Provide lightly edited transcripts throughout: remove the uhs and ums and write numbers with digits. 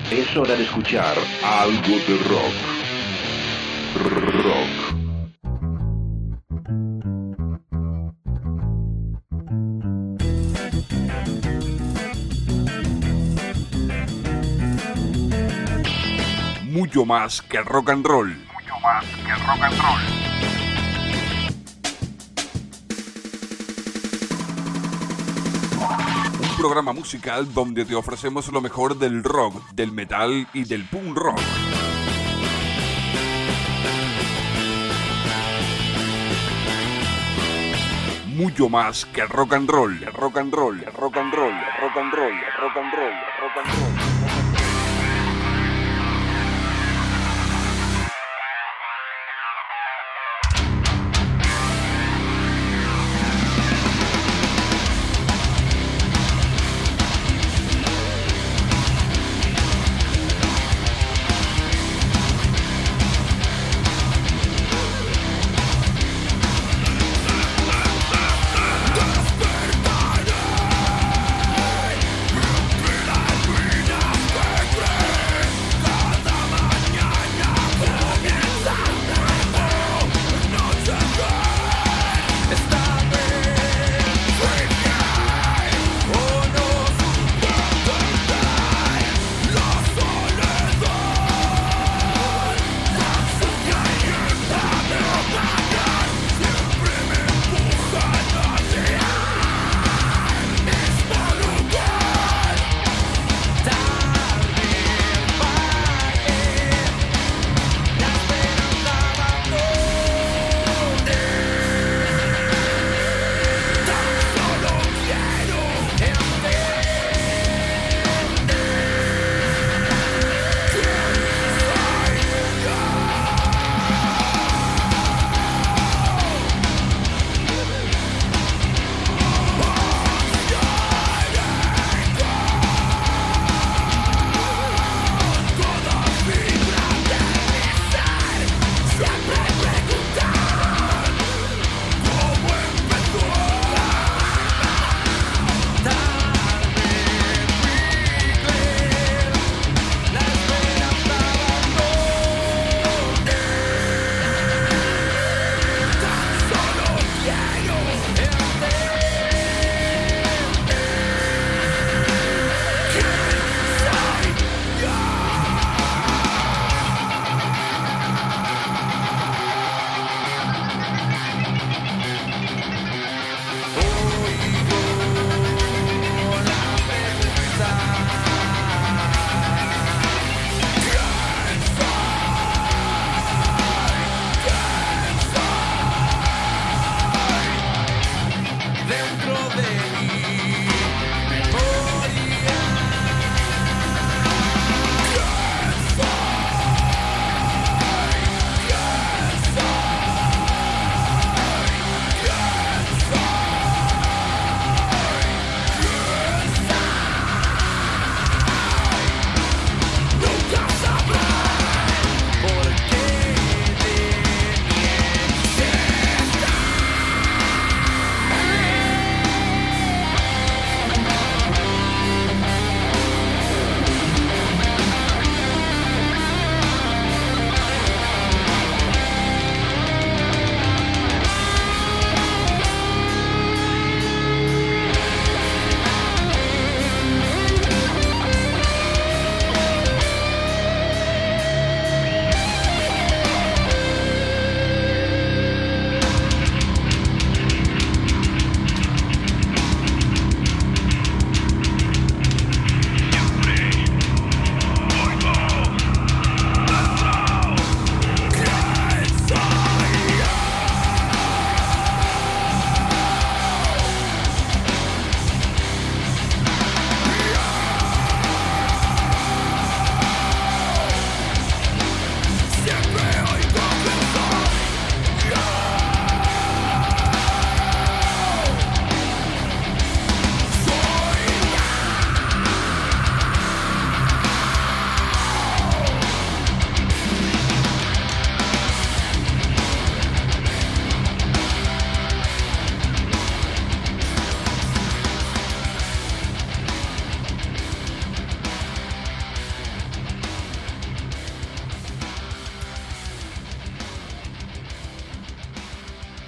Es hora de escuchar algo de rock. Rock. Mucho más que rock and roll. Mucho más que rock and roll. Un programa musical donde te ofrecemos lo mejor del rock, del metal y del punk rock. Mucho más que rock and roll, rock and roll, rock and roll, rock and roll, rock and roll, rock and roll. Despertaré,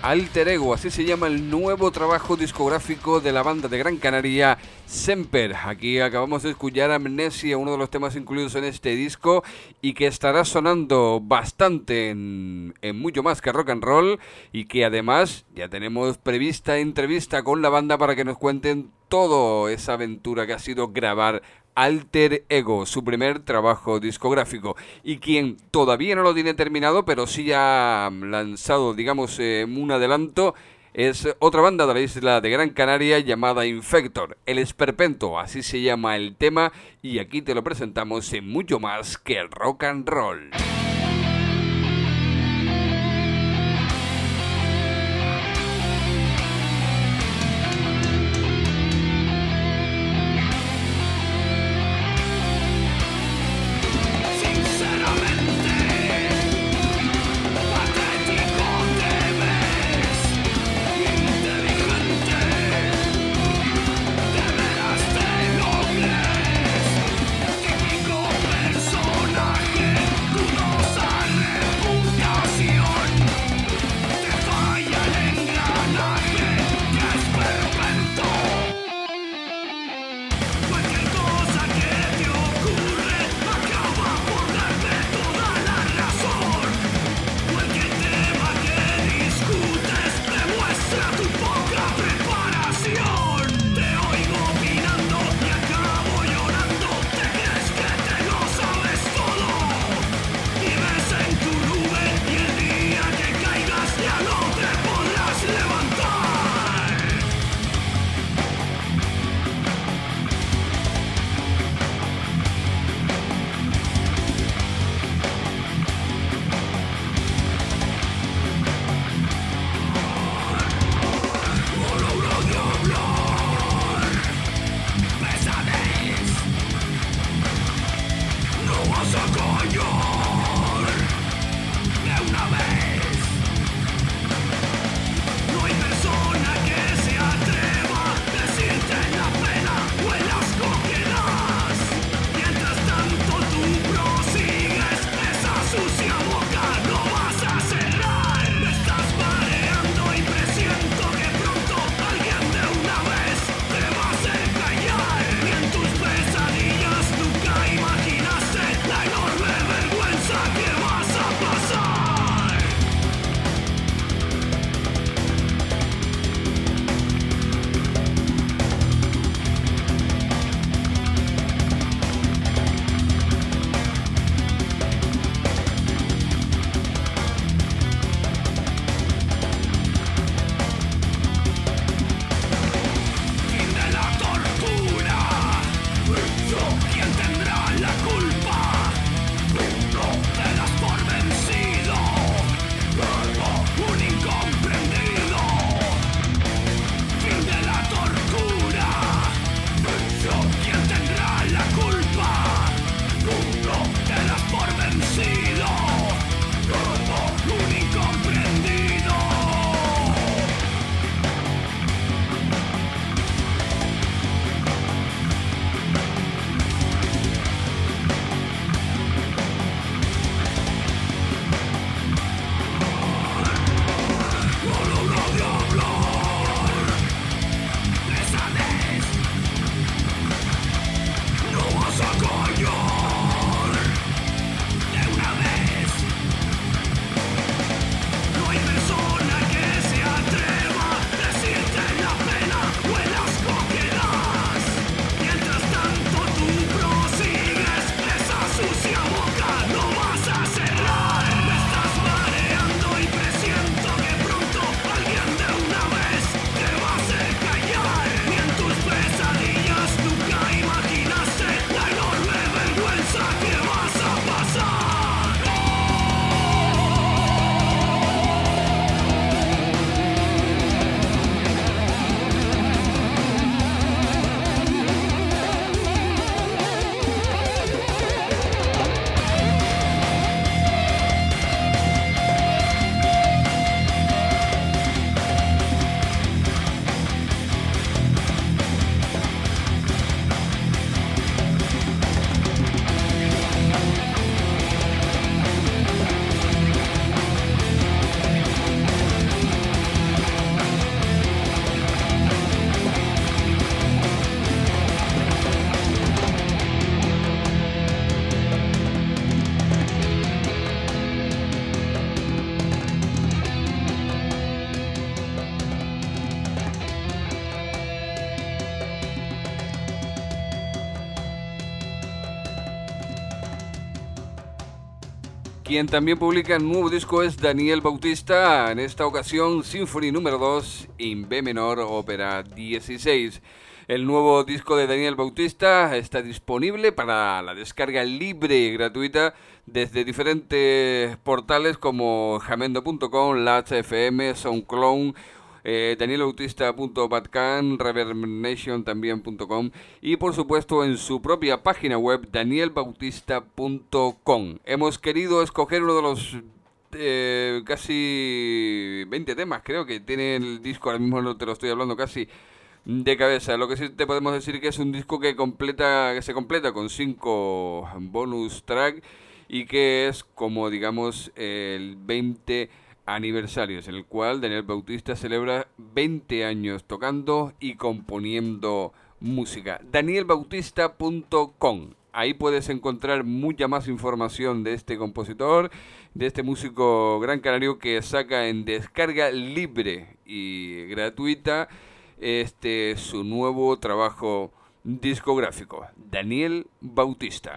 Alter Ego, así se llama el nuevo trabajo discográfico de la banda de Gran Canaria, Semper. Aquí acabamos de escuchar Amnesia, uno de los temas incluidos en este disco y que estará sonando bastante en mucho más que rock and roll, y que además ya tenemos prevista entrevista con la banda para que nos cuenten toda esa aventura que ha sido grabar Alter Ego, su primer trabajo discográfico, y quien todavía no lo tiene terminado, pero sí ha lanzado, digamos, un adelanto, es otra banda de la isla de Gran Canaria llamada Infector, El Esperpento, así se llama el tema, y aquí te lo presentamos en mucho más que rock and roll. Personaje, tú no Quien también publica nuevo disco es Daniel Bautista, en esta ocasión Symphony número 2 en B menor, ópera 16. El nuevo disco de Daniel Bautista está disponible para la descarga libre y gratuita desde diferentes portales como jamendo.com, Lats.fm, SoundCloud, danielbautista.bandcamp, ReverbNation también.com y por supuesto en su propia página web danielbautista.com. Hemos querido escoger uno de los casi 20 temas, creo que tiene el disco, ahora mismo no te lo estoy hablando casi de cabeza. Lo que sí te podemos decir que es un disco que se completa con 5 bonus track y que es como digamos el 20 aniversarios, en el cual Daniel Bautista celebra 20 años tocando y componiendo música. danielbautista.com. Ahí puedes encontrar mucha más información de este compositor, de este músico gran canario que saca en descarga libre y gratuita su nuevo trabajo discográfico. Daniel Bautista.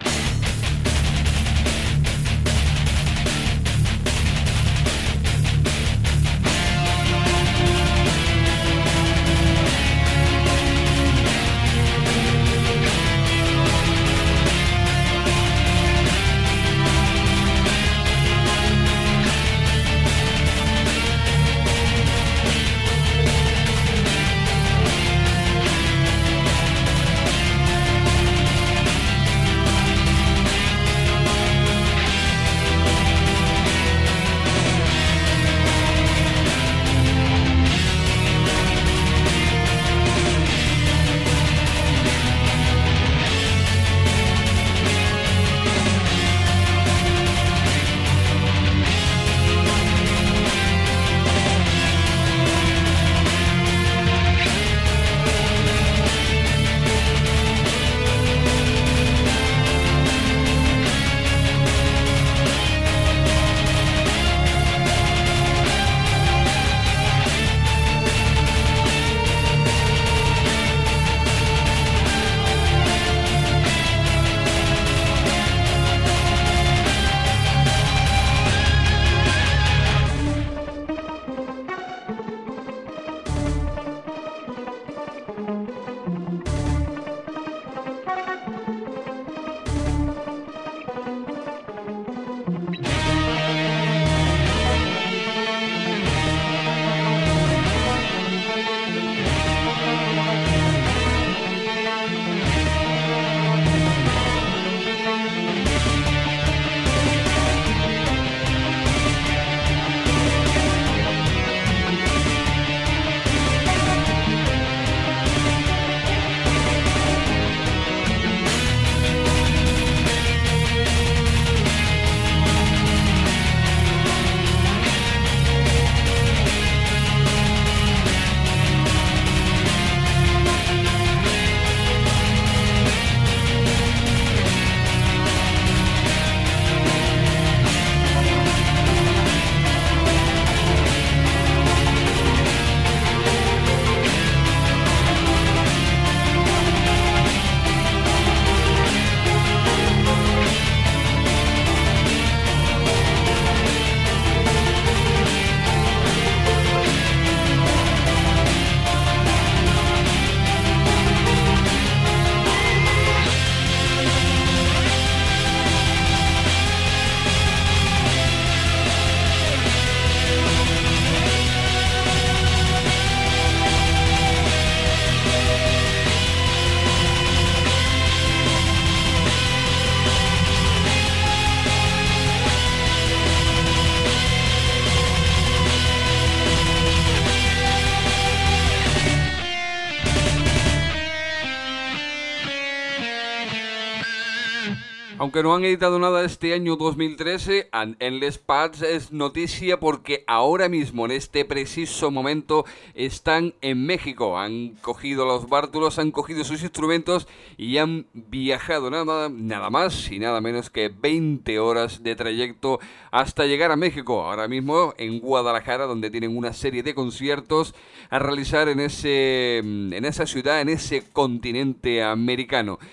Aunque no han editado nada este año 2013, Endless Paths es noticia porque ahora mismo, en este preciso momento, están en México. Han cogido los bártulos, han cogido sus instrumentos y han viajado nada más y nada menos que 20 horas de trayecto hasta llegar a México. Ahora mismo en Guadalajara, donde tienen una serie de conciertos a realizar en esa ciudad, en ese continente americano.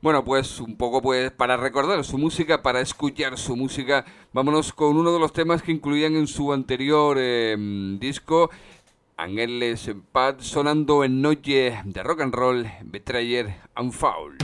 Bueno, pues un poco pues para recordar su música, para escuchar su música, vámonos con uno de los temas que incluían en su anterior disco, Ángeles en Paz, sonando en Noche de Rock and Roll, Betrayer and Foul.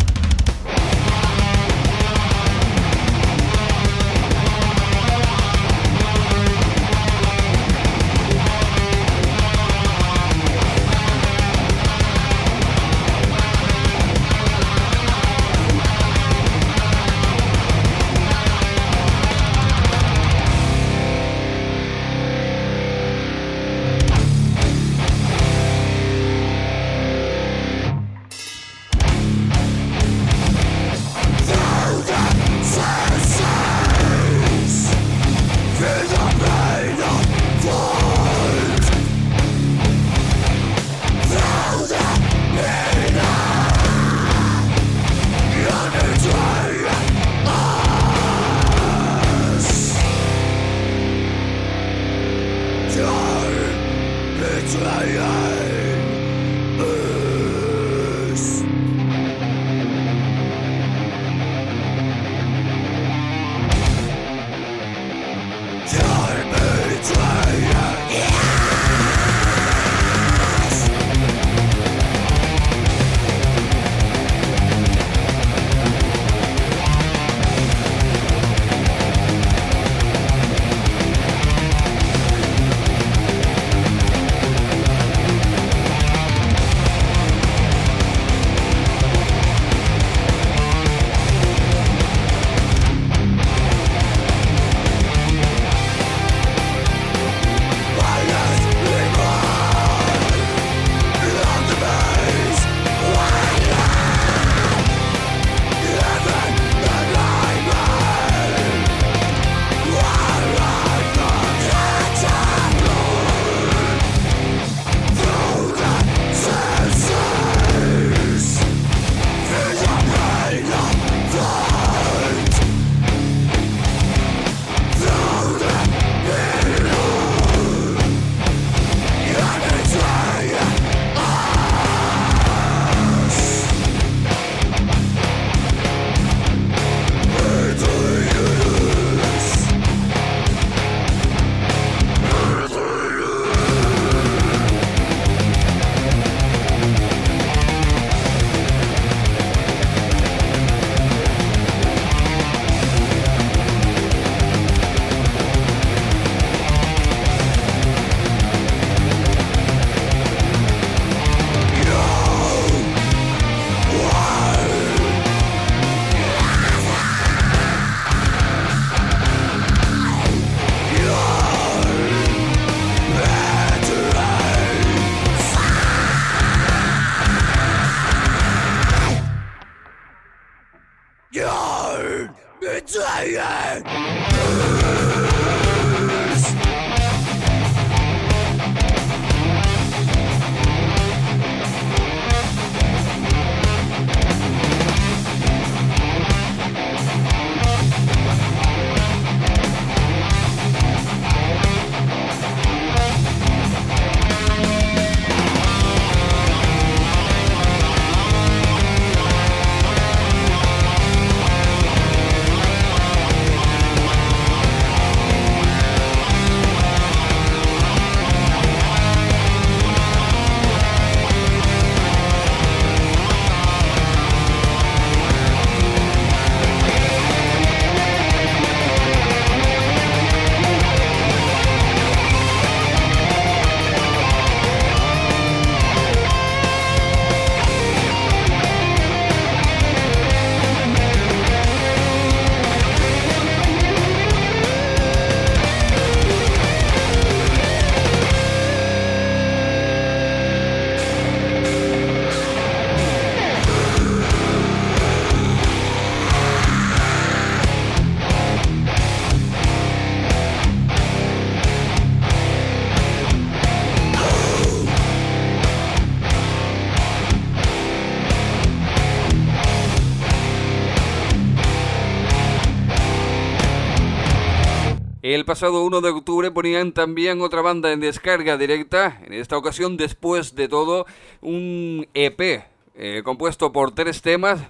El pasado 1 de octubre ponían también otra banda en descarga directa, en esta ocasión Después de todo, un EP compuesto por 3 temas,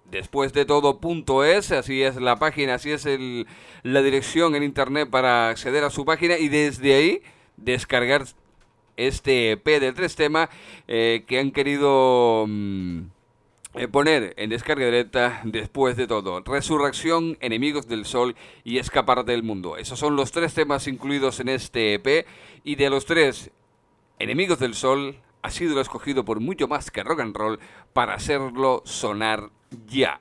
despuesdetodo.es, así es la página, así es la dirección en internet para acceder a su página y desde ahí descargar este EP de 3 temas que han querido poner en descarga directa después de todo. Resurrección, Enemigos del Sol y Escapar del Mundo. Esos son los 3 temas incluidos en este EP y de los 3, Enemigos del Sol ha sido el escogido por mucho más que rock and roll para hacerlo sonar ya.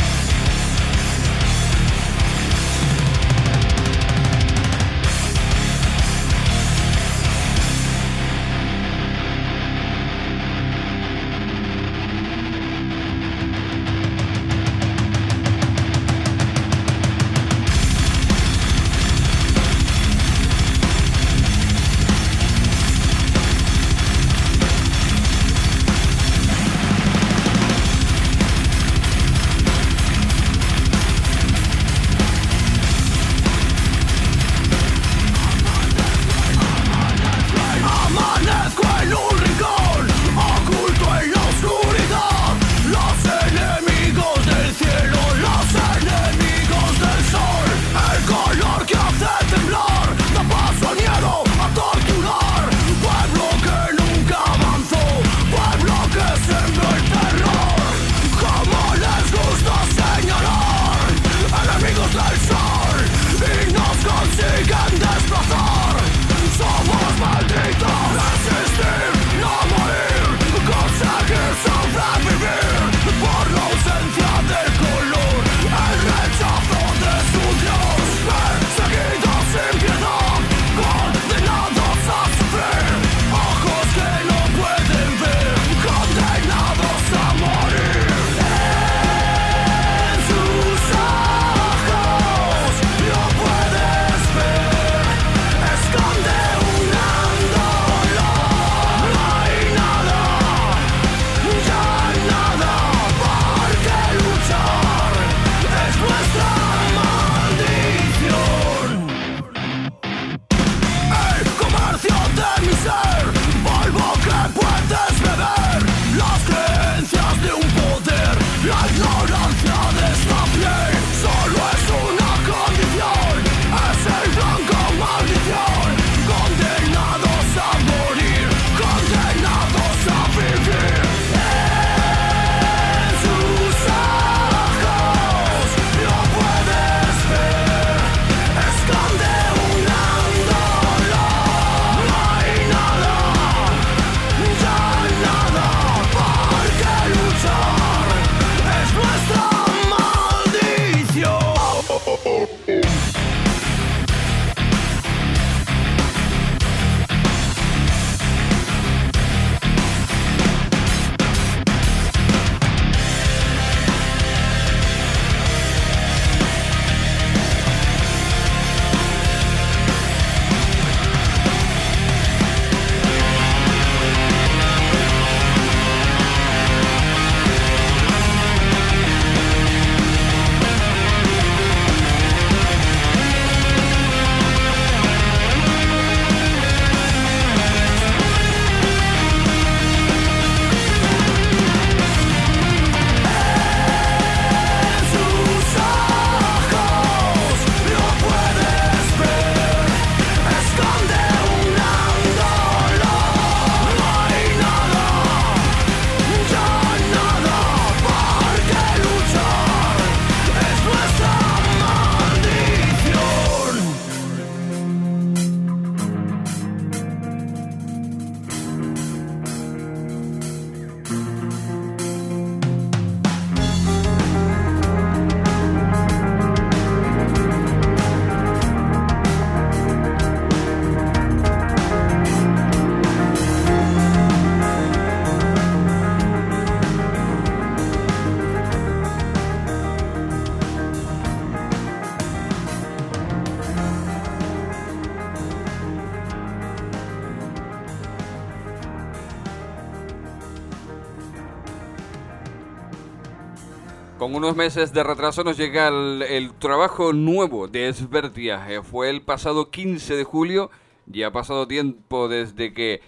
Con unos meses de retraso nos llega el trabajo nuevo de Esbertia. Fue el pasado 15 de julio. Ya ha pasado tiempo desde que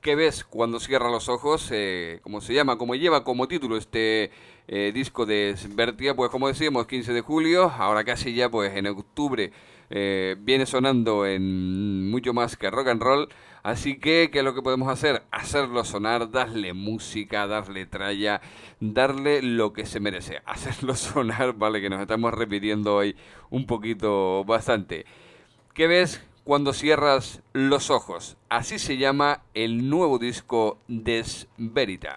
¿Qué ves cuando cierras los ojos? ¿Cómo se llama? Como lleva como título este disco de Svertia, pues como decíamos, 15 de julio, ahora casi ya pues en octubre viene sonando en mucho más que rock and roll. Así que, ¿qué es lo que podemos hacer? Hacerlo sonar, darle música, darle tralla, darle lo que se merece. Hacerlo sonar, vale, que nos estamos repitiendo hoy un poquito bastante. ¿Qué ves cuando cierras los ojos? Así se llama el nuevo disco de Sverita.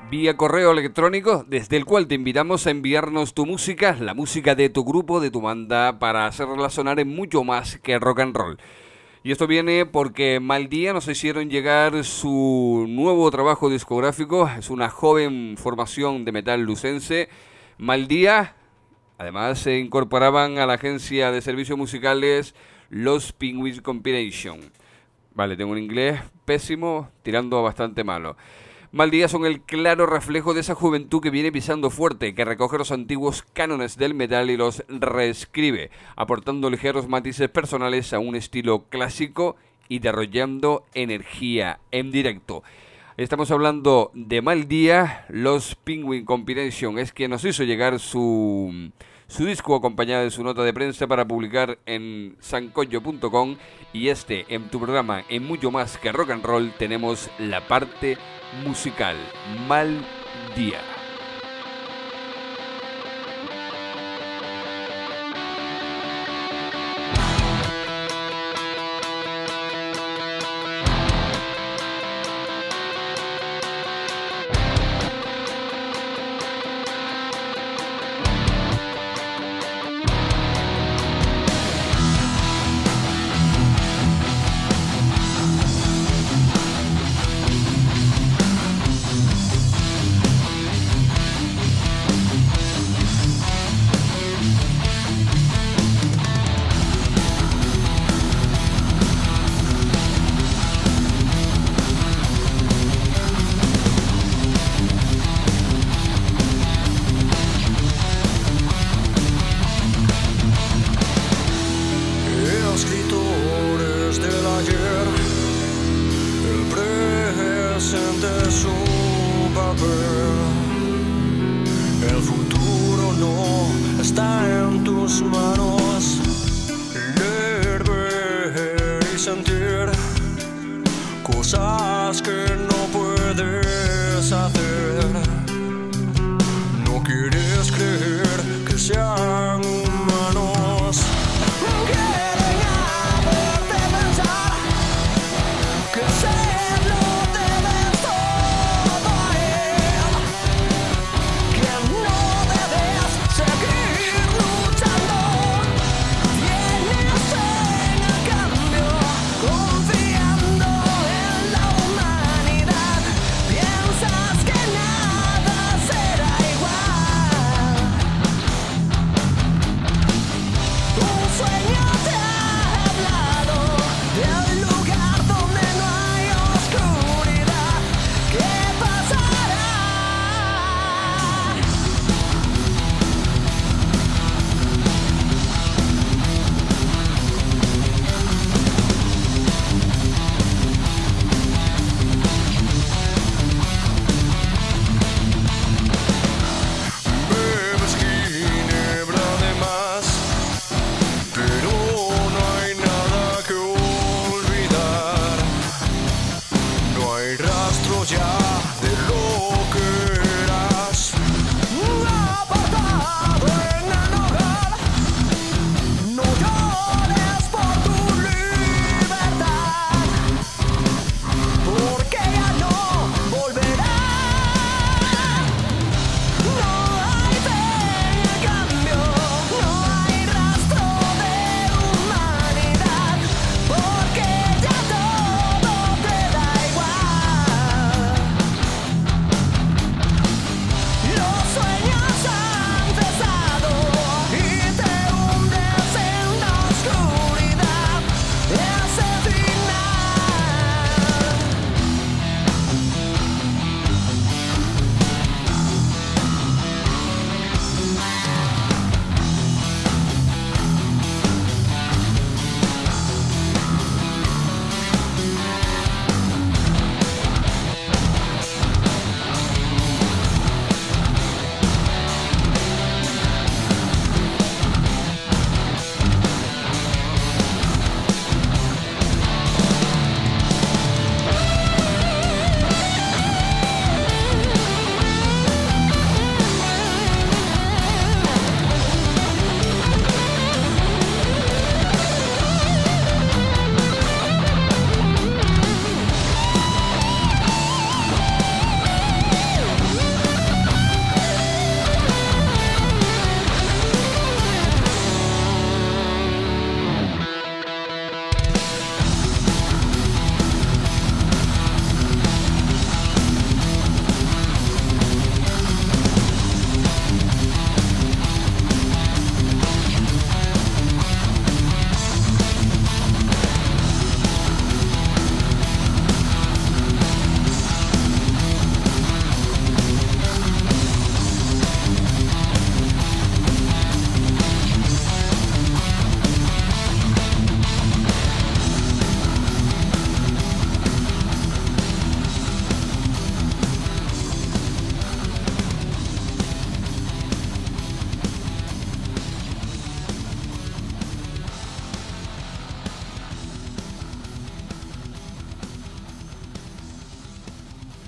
vía correo electrónico, desde el cual te invitamos a enviarnos tu música, la música de tu grupo, de tu banda, para hacerla sonar en mucho más que rock and roll. Y esto viene porque Mal Día nos hicieron llegar su nuevo trabajo discográfico. Es una joven formación de metal lucense. Mal Día, además se incorporaban a la agencia de servicios musicales Los Penguins Compilation. Vale, tengo un inglés pésimo, tirando a bastante malo. Mal Día son el claro reflejo de esa juventud que viene pisando fuerte, que recoge los antiguos cánones del metal y los reescribe, aportando ligeros matices personales a un estilo clásico y desarrollando energía en directo. Estamos hablando de Mal Día. Los Penguin Compilation es quien nos hizo llegar su disco acompañado de su nota de prensa para publicar en sancoyo.com, y en tu programa En Mucho Más que Rock and Roll tenemos la parte musical. Mal Día. Confiando en la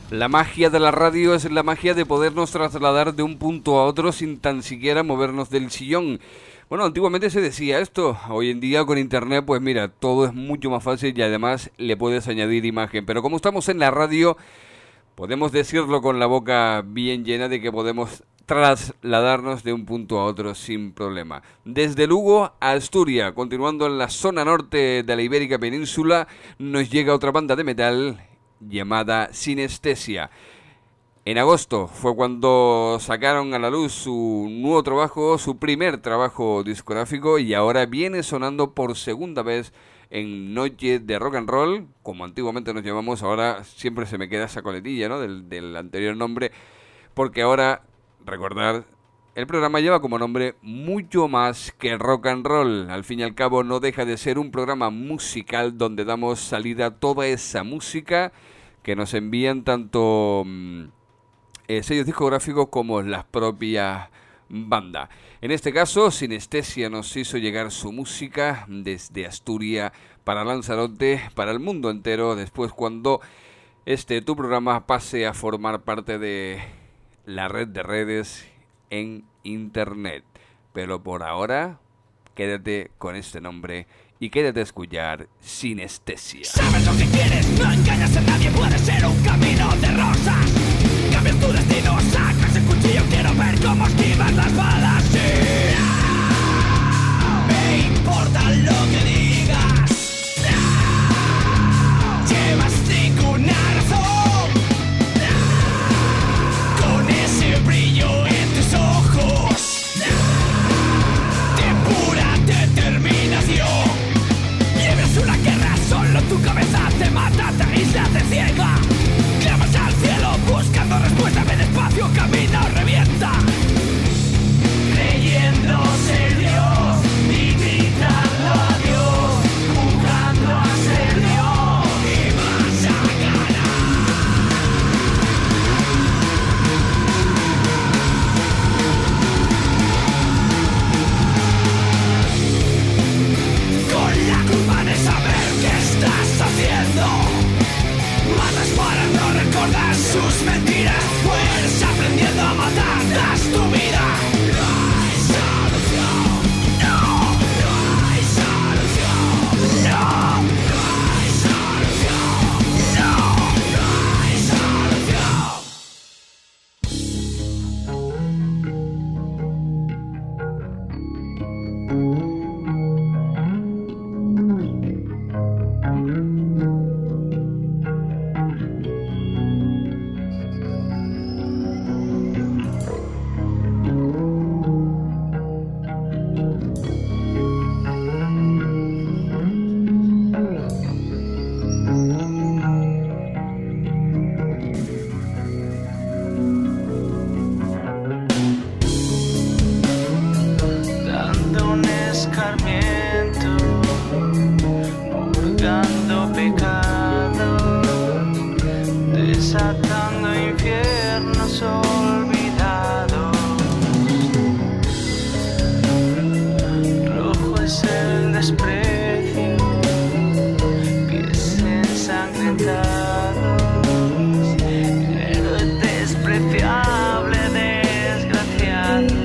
La magia de la radio es la magia de podernos trasladar de un punto a otro sin tan siquiera movernos del sillón. Bueno, antiguamente se decía esto, hoy en día con internet pues mira, todo es mucho más fácil y además le puedes añadir imagen. Pero como estamos en la radio, podemos decirlo con la boca bien llena de que podemos trasladarnos de un punto a otro sin problema. Desde Lugo a Asturias, continuando en la zona norte de la Ibérica Península, nos llega otra banda de metal llamada Sinestesia. En agosto fue cuando sacaron a la luz su nuevo trabajo, su primer trabajo discográfico, y ahora viene sonando por segunda vez en Noche de Rock and Roll, como antiguamente nos llamamos. Ahora siempre se me queda esa coletilla, ¿no?, del anterior nombre, porque ahora, recordar, el programa lleva como nombre Mucho Más que Rock and Roll. Al fin y al cabo no deja de ser un programa musical donde damos salida a toda esa música que nos envían tanto sellos discográficos como las propias bandas. En este caso, Sinestesia nos hizo llegar su música desde Asturias para Lanzarote, para el mundo entero, después cuando tu programa pase a formar parte de la red de redes en internet. Pero por ahora, quédate con este nombre y quédate a escuchar Sinestesia. Sabes lo que quieres, no engañas a nadie, puede ser un camino de rosas. Cambias tu destino, sacas el cuchillo, quiero ver cómo esquivas las balas. Sí. No me importa lo que digas, no. Llevas ninguna razón, no. Con ese brillo en tus ojos, no. De pura determinación. Libras una guerra, solo tu cabeza te mata, te aísla, te ciega. Clamas al cielo buscando respuesta, ven despacio, camina o revienta. Creyendo ser Dios y gritando a Dios, jugando a ser Dios y vas a ganar. Con la culpa de saber qué estás haciendo, matas para no recordar sus mentiras, mueres aprendiendo a matar, das tu vida. No hay solución, no, no hay solución, no, no hay solución, no, no hay solución. Dando un escarmiento, purgando pecado, desatando infiernos olvidados. Rojo es el desprecio, pies ensangrentados, el despreciable desgraciado.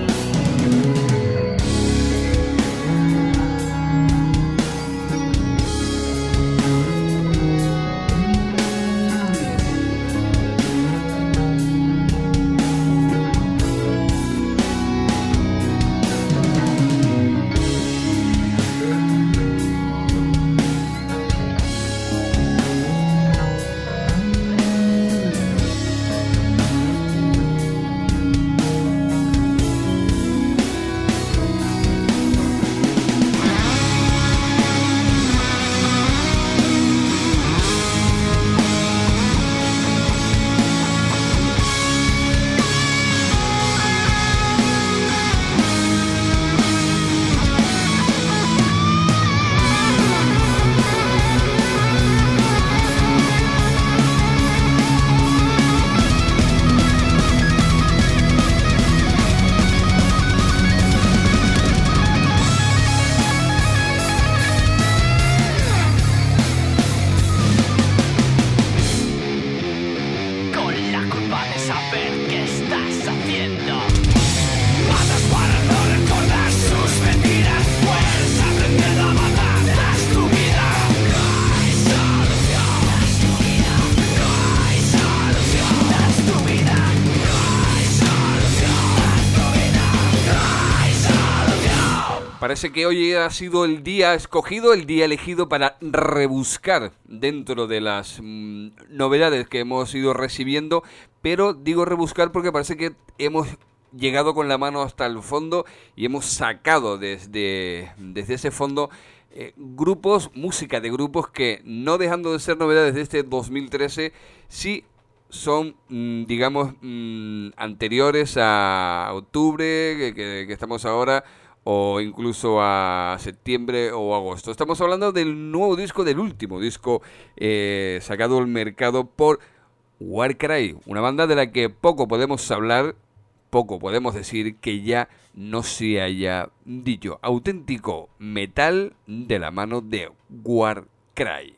Parece que hoy ha sido el día escogido, el día elegido para rebuscar dentro de las novedades que hemos ido recibiendo, pero digo rebuscar porque parece que hemos llegado con la mano hasta el fondo y hemos sacado desde ese fondo grupos, música de grupos que, no dejando de ser novedades de este 2013, sí son, digamos, anteriores a octubre, que estamos ahora, o incluso a septiembre o agosto. Estamos hablando del nuevo disco, del último disco sacado al mercado por Warcry, una banda de la que poco podemos hablar, poco podemos decir que ya no se haya dicho. Auténtico metal de la mano de Warcry.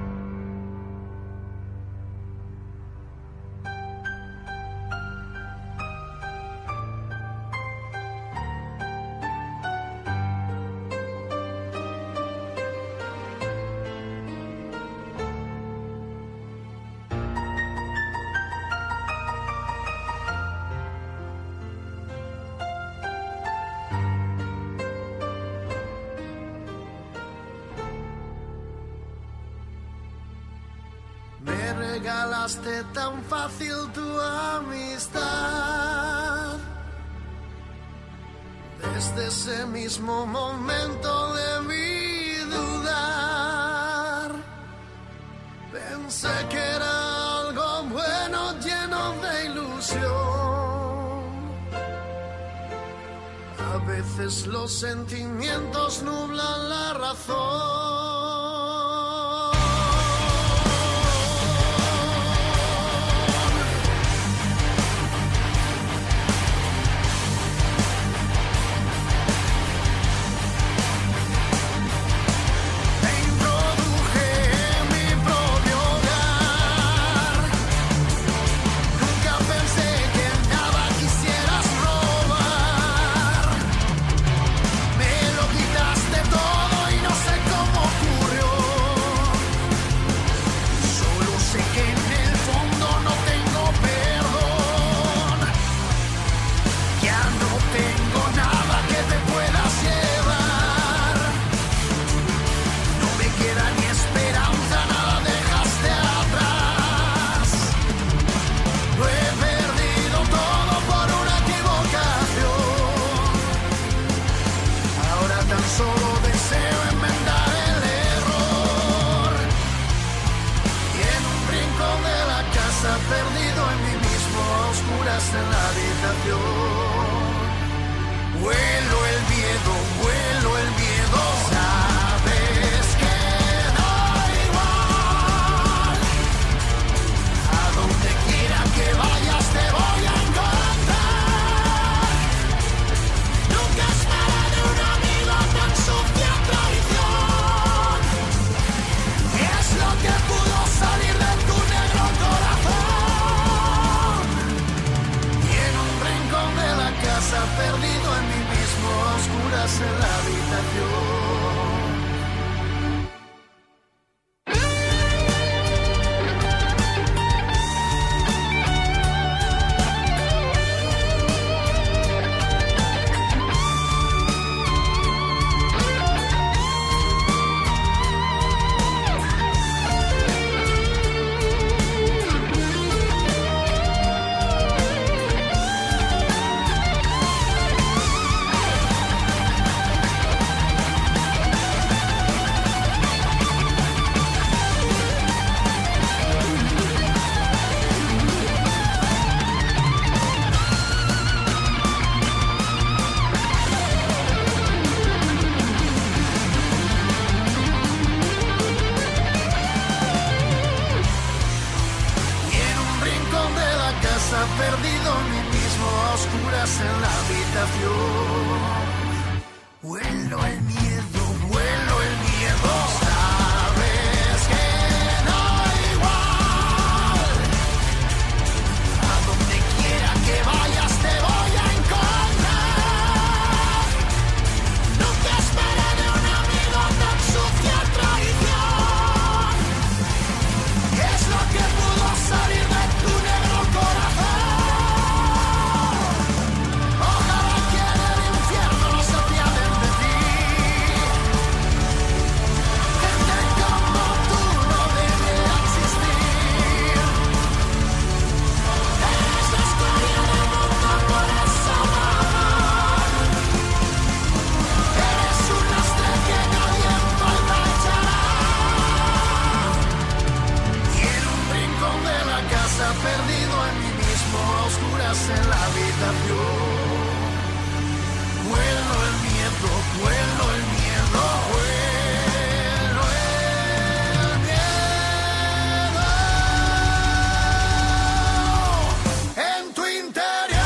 Regalaste tan fácil tu amistad. Desde ese mismo momento debí dudar. Pensé que era algo bueno, lleno de ilusión. A veces los sentimientos nublan la razón. Perdido en mí mismo, a oscuras en la habitación. Vuelo el miedo, vuelo el miedo. Sabes que da igual. A donde quiera que vayas te voy a encontrar. Nunca esperaré un amigo tan sucia traición. Es lo que pudo salir de tu negro corazón. Perdido en mí mismo, a oscuras en la habitación. Perdido en mí mismo, a oscuras en la habitación. Vuelo el miedo, vuelo el miedo. Sabes que da igual. A donde quiera que vayas te voy a encontrar. Nunca esperaré un amigo tan sucia traición. Es lo que pudo salir de tu negro corazón. Ojalá que en el infierno no se apiaden de ti. oscuras en la habitación. Vuelo el miedo, vuelo el miedo, vuelo el miedo en tu interior.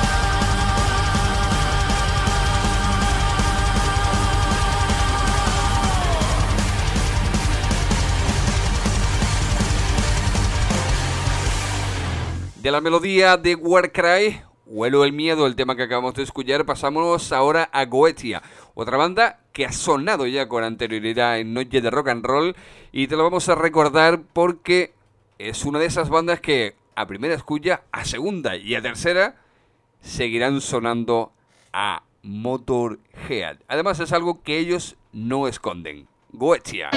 De la melodía de Warcry, Vuelo el Miedo, el tema que acabamos de escuchar, pasamos ahora a Goetia, otra banda que ha sonado ya con anterioridad en Noche de Rock and Roll, y te lo vamos a recordar porque es una de esas bandas que a primera escucha, a segunda y a tercera seguirán sonando a Motorhead. Además es algo que ellos no esconden. Goetia.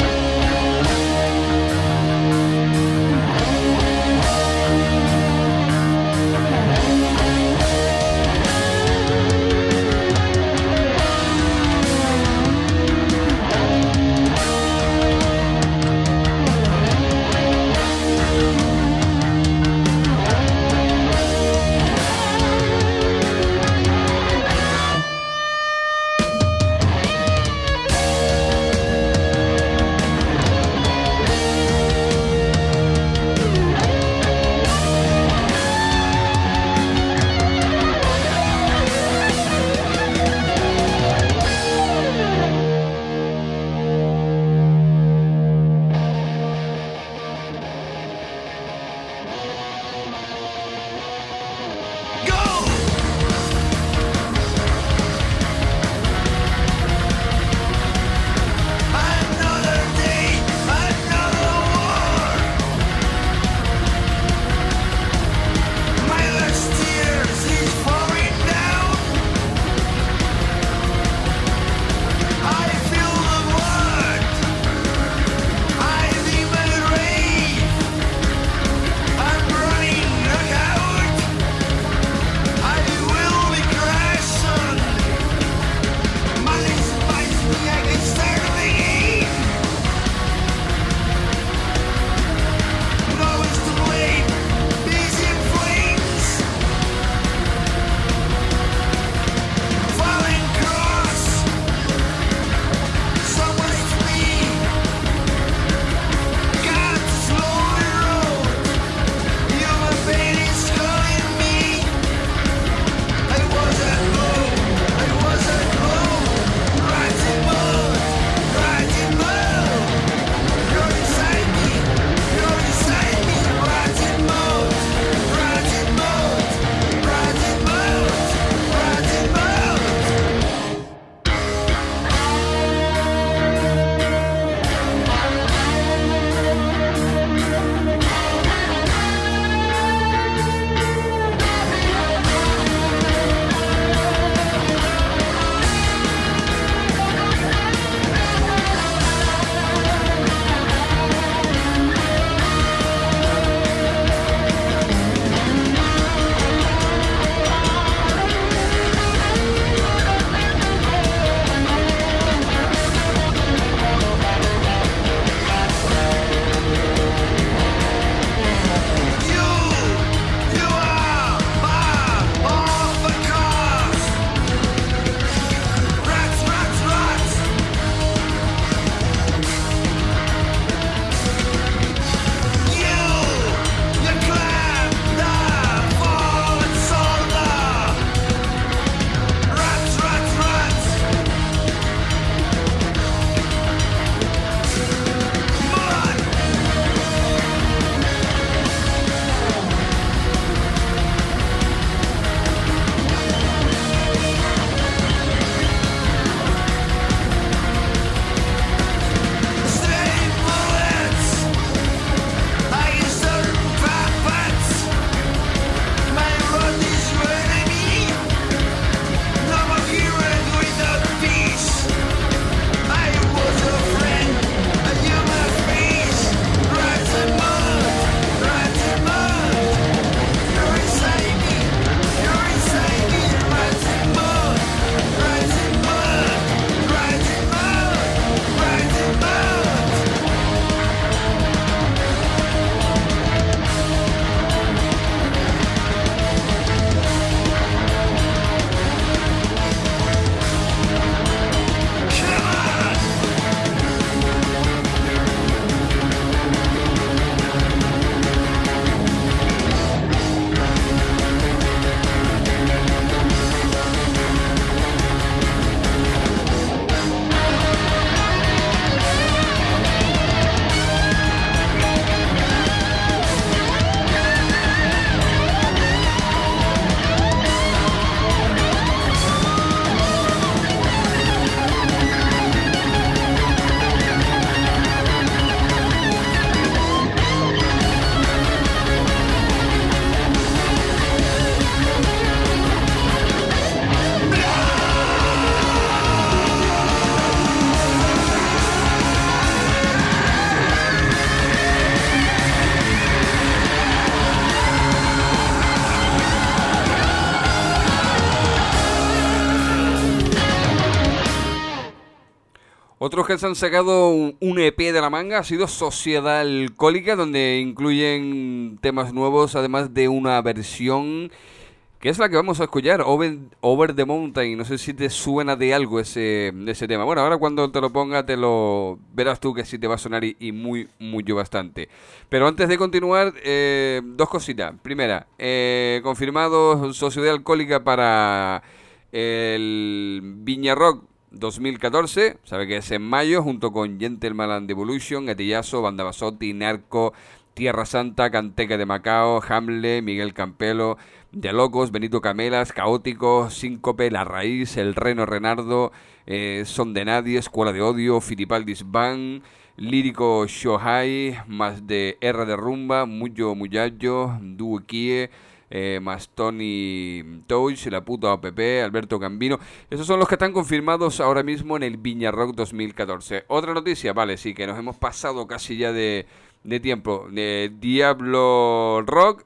Otros que se han sacado un EP de la manga ha sido Sociedad Alcohólica, donde incluyen temas nuevos, además de una versión que es la que vamos a escuchar, Over the Mountain. No sé si te suena de algo ese tema. Bueno, ahora cuando te lo ponga te lo verás tú que sí te va a sonar y mucho bastante. Pero antes de continuar, dos cositas. Primera, confirmado Sociedad Alcohólica para el Viña Rock 2014, sabe que es en mayo, junto con Gentleman and Evolution, Gatillazo, Banda Basotti, Narco, Tierra Santa, Canteca de Macao, Hamle, Miguel Campelo, De Locos, Benito Camelas, Caótico, Síncope, La Raíz, El Reno Renardo, Son de Nadie, Escuela de Odio, Filipaldis Band, Lírico Shohai, más de R de Rumba, Muyo Muyayo, Dúo Kie, más Tony Touch, La Puta APP, Alberto Gambino. Esos son los que están confirmados ahora mismo en el Viña Rock 2014. Otra noticia, vale, sí, que nos hemos pasado casi ya de tiempo. Diablo Rock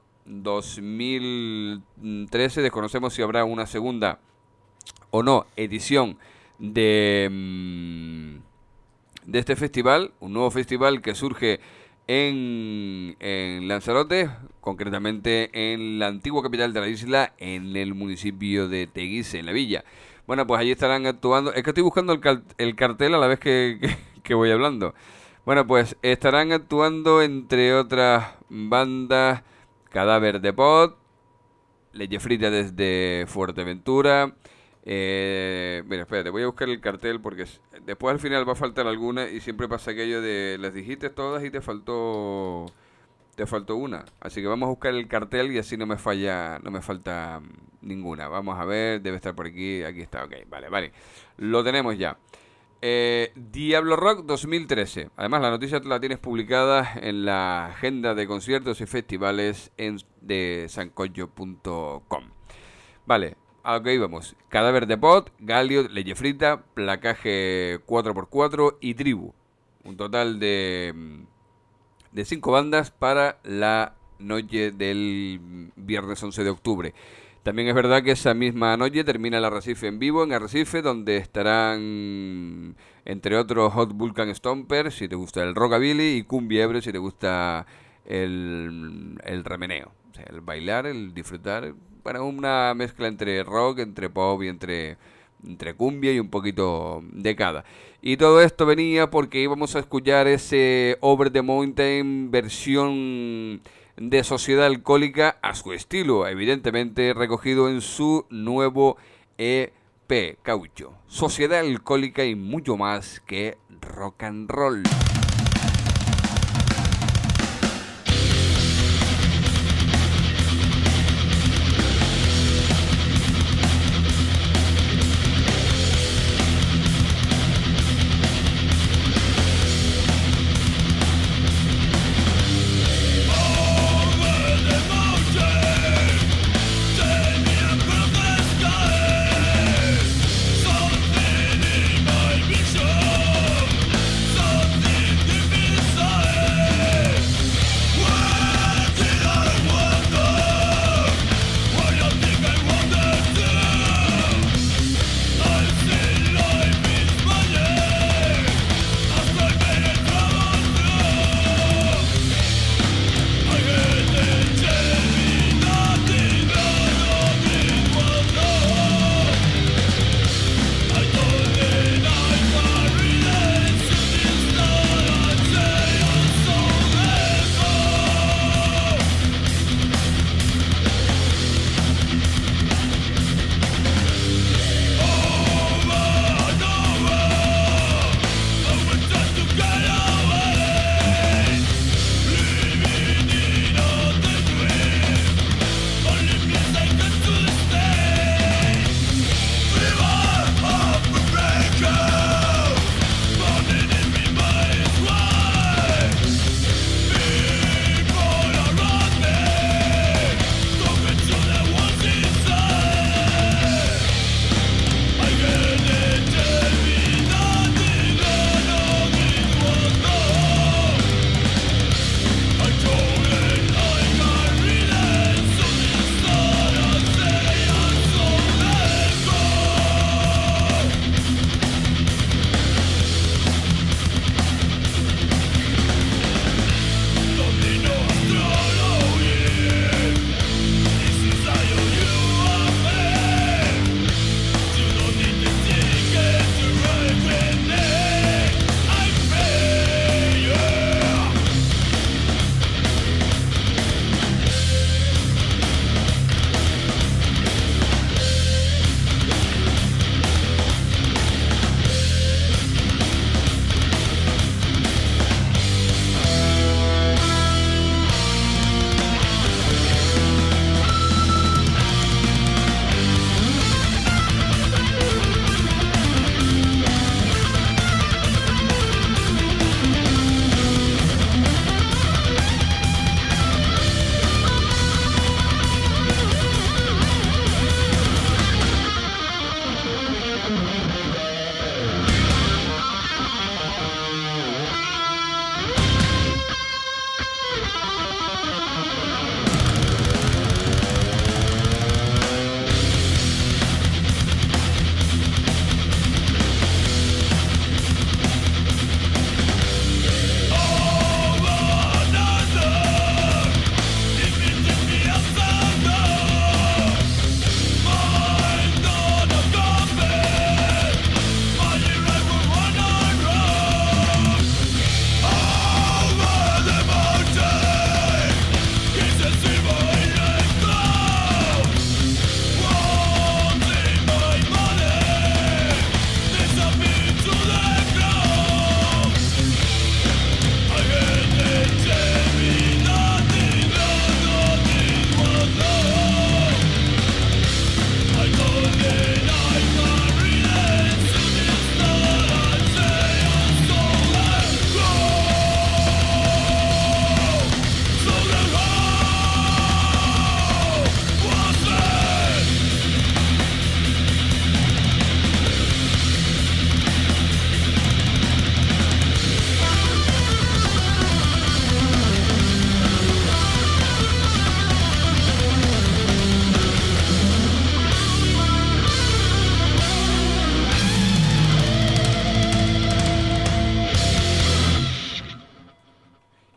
2013, desconocemos si habrá una segunda o no edición de este festival, un nuevo festival que surge en Lanzarote, concretamente en la antigua capital de la isla, en el municipio de Teguise, en la villa. Bueno, pues allí estarán actuando. Es que estoy buscando el cartel a la vez que voy hablando. Bueno, pues estarán actuando, entre otras bandas, Cadáver de Pot, Leche Frita desde Fuerteventura. Mira, espérate, voy a buscar el cartel porque después al final va a faltar alguna y siempre pasa aquello de las dijiste todas y te faltó una. Así que vamos a buscar el cartel y así no me falta ninguna. Vamos a ver, debe estar por aquí está, ok, vale, lo tenemos ya. Diablo Rock 2013. Además la noticia la tienes publicada en la agenda de conciertos y festivales de sancocho.com. Vale. A lo que íbamos, Cadáver de Pot, Galio, Leche Frita, Placaje 4x4 y Tribu. Un total de 5 bandas para la noche del viernes 11 de octubre. También es verdad que esa misma noche termina el Arrecife en vivo, en Arrecife, donde estarán, entre otros, Hot Vulcan Stomper, si te gusta el rockabilly, y Cumbia Ebre, si te gusta el remeneo. O sea, el bailar, el disfrutar. Bueno, una mezcla entre rock, entre pop y entre cumbia y un poquito de cada. Y todo esto venía porque íbamos a escuchar ese Over the Mountain versión de Sociedad Alcohólica a su estilo, evidentemente recogido en su nuevo EP, Caucho. Sociedad Alcohólica y mucho más que rock and roll. Something in my vision, something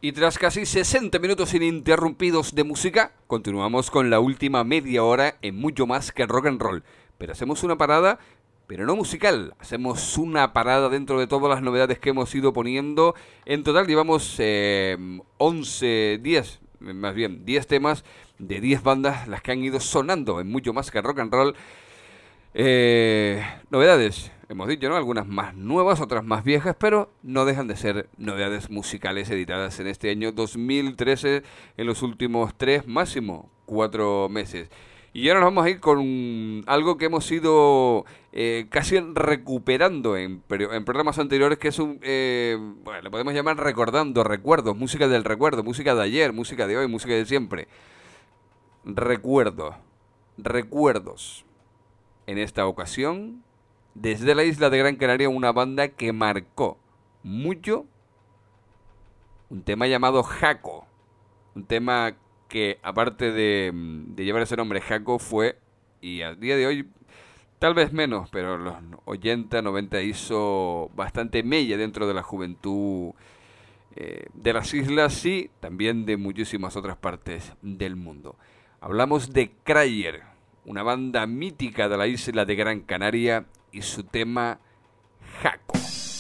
Y tras casi 60 minutos ininterrumpidos de música, continuamos con la última media hora en mucho más que rock and roll. Pero hacemos una parada, pero no musical. Hacemos una parada dentro de todas las novedades que hemos ido poniendo. En total llevamos 10 temas de 10 bandas las que han ido sonando en mucho más que rock and roll. Novedades, hemos dicho, ¿no? Algunas más nuevas, otras más viejas, pero no dejan de ser novedades musicales editadas en este año 2013, en los últimos 3, máximo 4 meses. Y ahora nos vamos a ir con algo que hemos ido casi recuperando en programas anteriores, que es bueno, le podemos llamar recordando, recuerdos, música del recuerdo, música de ayer, música de hoy, música de siempre. Recuerdos. En esta ocasión, desde la isla de Gran Canaria, una banda que marcó mucho, un tema llamado Jaco, un tema que aparte de llevar ese nombre Jaco fue, y al día de hoy tal vez menos, pero en los 80, 90 hizo bastante mella dentro de la juventud de las islas y también de muchísimas otras partes del mundo. Hablamos de Crayer, una banda mítica de la isla de Gran Canaria y su tema Jaco.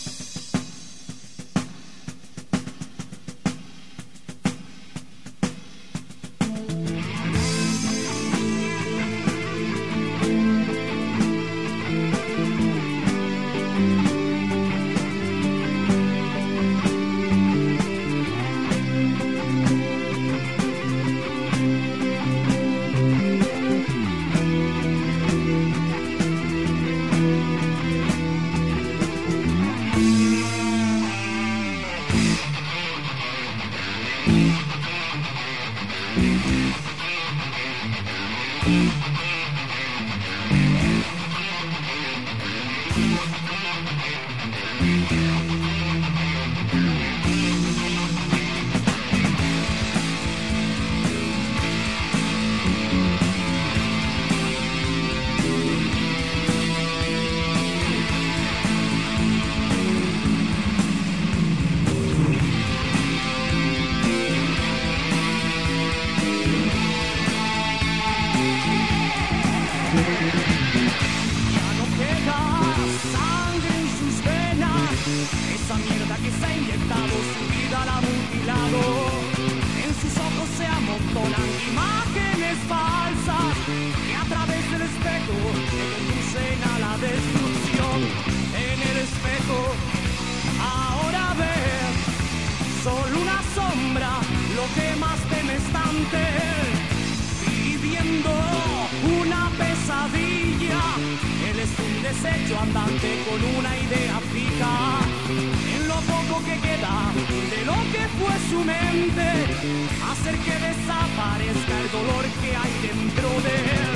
Desecho andante con una idea fija en lo poco que queda de lo que fue su mente, hacer que desaparezca el dolor que hay dentro de él.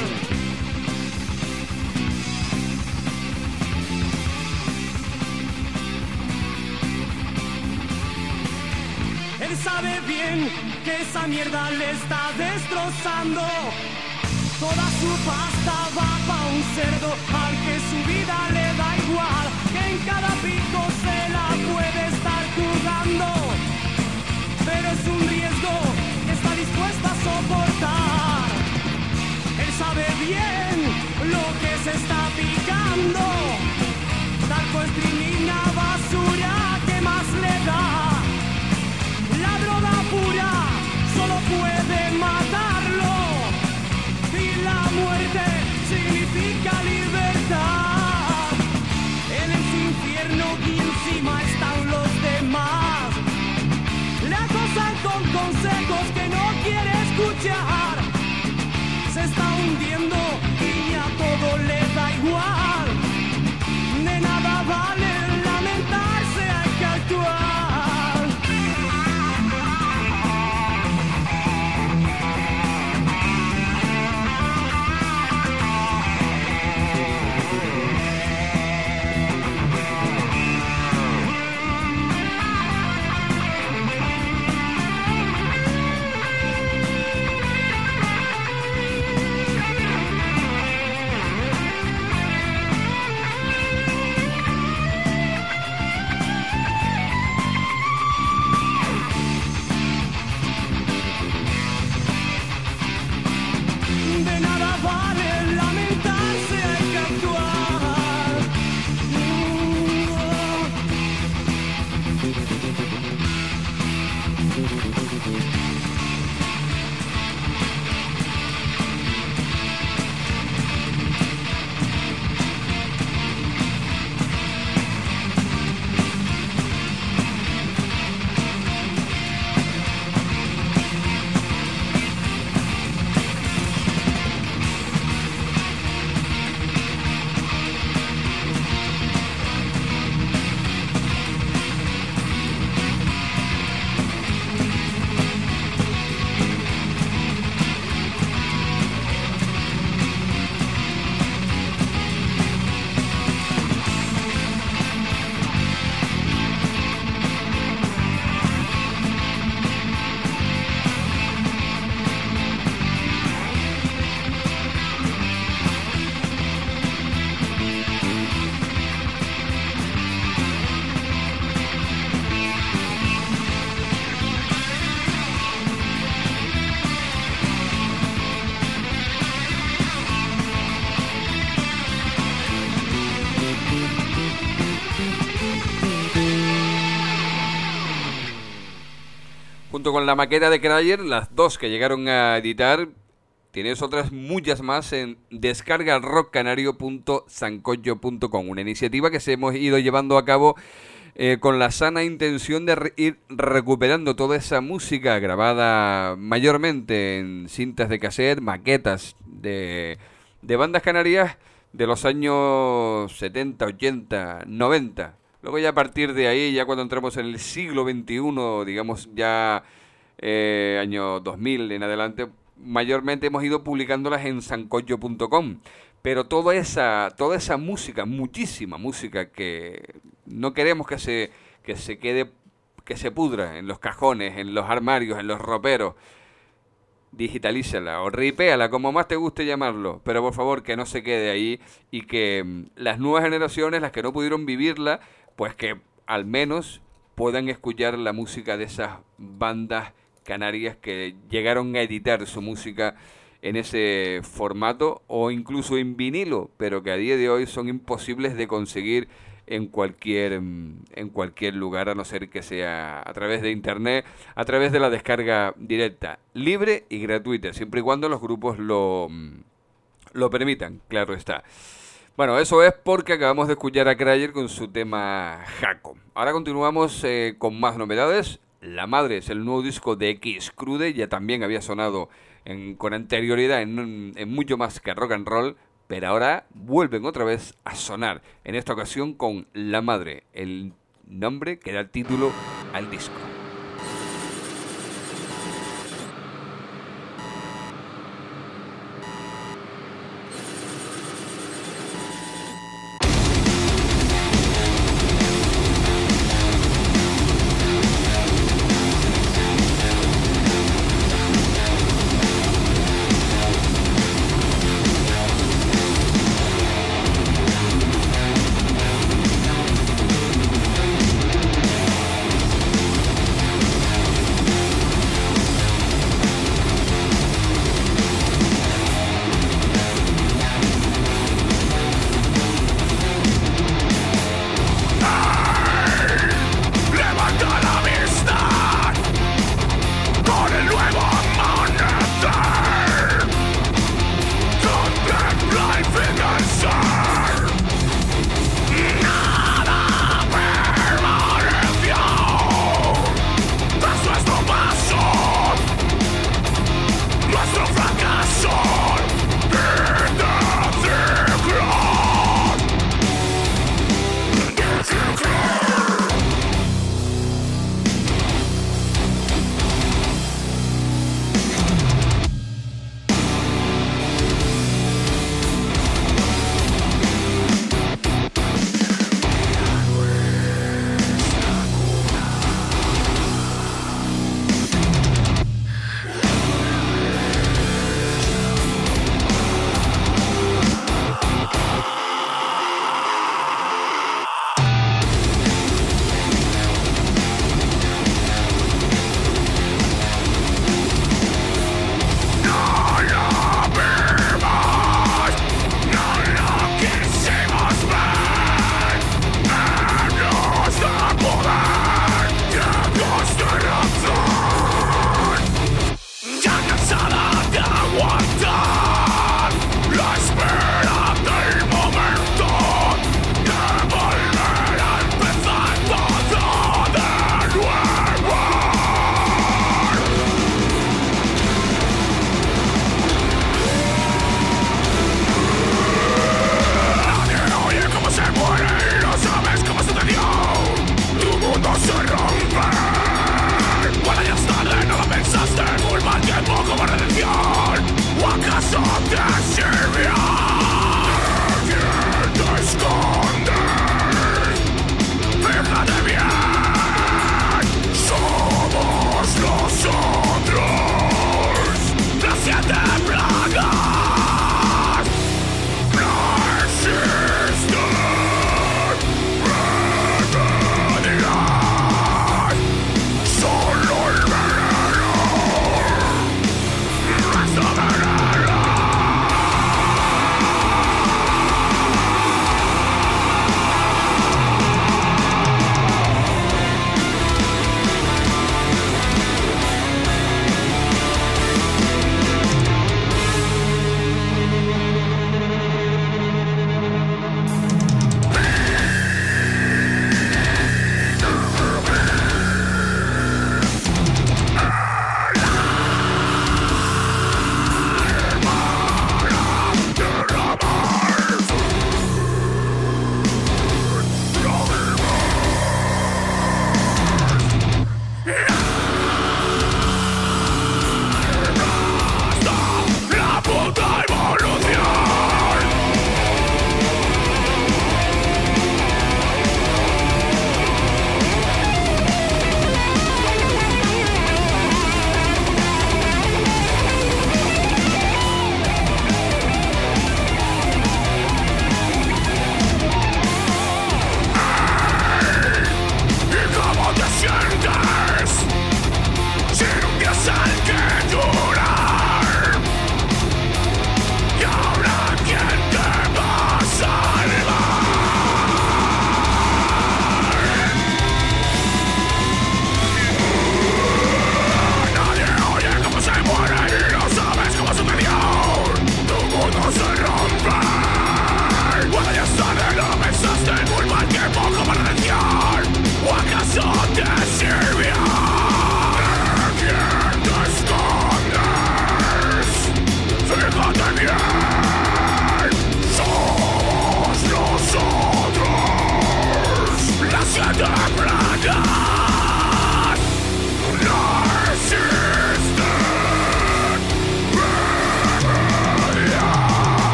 Él sabe bien que esa mierda le está destrozando. Toda su pasta va pa' un cerdo al que su vida le da igual, que en cada pico se la puede estar jugando, pero es un riesgo que está dispuesta a soportar. Él sabe bien lo que se está picando, talco, estricnina, basura, ¿qué más le da? La droga pura solo puede matarlo. La muerte significa libertad. Él es infierno y encima están los demás. Le acosan con consejos que no quiere escuchar. Se está hundiendo y a todo le da igual. De nada vale lamentarse, hay que actuar. junto con la maqueta de Crayer, las dos que llegaron a editar. Tienes otras muchas más en descargarrockcanario.sancocho.com, una iniciativa que se hemos ido llevando a cabo con la sana intención de ir recuperando toda esa música grabada mayormente en cintas de cassette, maquetas de bandas canarias de los años 70, 80, 90. Luego ya a partir de ahí, ya cuando entramos en el siglo XXI, digamos ya año 2000 en adelante, mayormente hemos ido publicándolas en sancocho.com. Pero toda esa música, muchísima música que no queremos que se quede, que se pudra en los cajones, en los armarios, en los roperos. Digitalízala o ripéala, como más te guste llamarlo, pero por favor que no se quede ahí y que las nuevas generaciones, las que no pudieron vivirla, pues que al menos puedan escuchar la música de esas bandas canarias que llegaron a editar su música en ese formato o incluso en vinilo, pero que a día de hoy son imposibles de conseguir en cualquier lugar, a no ser que sea a través de internet, a través de la descarga directa, libre y gratuita, siempre y cuando los grupos lo permitan, claro está. Bueno, eso es porque acabamos de escuchar a Crayer con su tema Jaco. Ahora continuamos con más novedades. La Madre es el nuevo disco de X-Crude, ya también había sonado con anterioridad en mucho más que rock and roll, pero ahora vuelven otra vez a sonar, en esta ocasión con La Madre, el nombre que da el título al disco.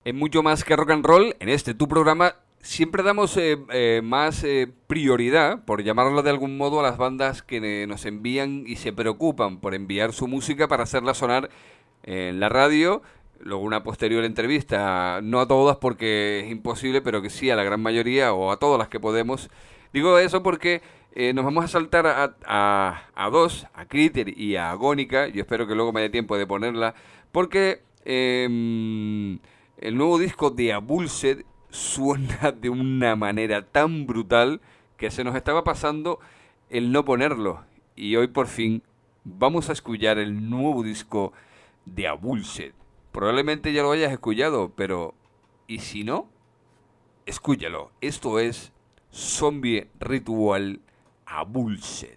En Mucho Más que Rock and Roll, en este tu programa, siempre damos más prioridad, por llamarlo de algún modo, a las bandas que nos envían y se preocupan por enviar su música para hacerla sonar en la radio. Luego una posterior entrevista, no a todas porque es imposible, pero que sí a la gran mayoría o a todas las que podemos. Digo eso porque nos vamos a saltar a dos, a Critter y a Agónica. Yo espero que luego me dé tiempo de ponerla, porque el nuevo disco de Avulsed suena de una manera tan brutal que se nos estaba pasando el no ponerlo. Y hoy por fin vamos a escuchar el nuevo disco de Avulsed. Probablemente ya lo hayas escuchado, pero ¿y si no? Escúchalo. Esto es Zombie Ritual Avulsed.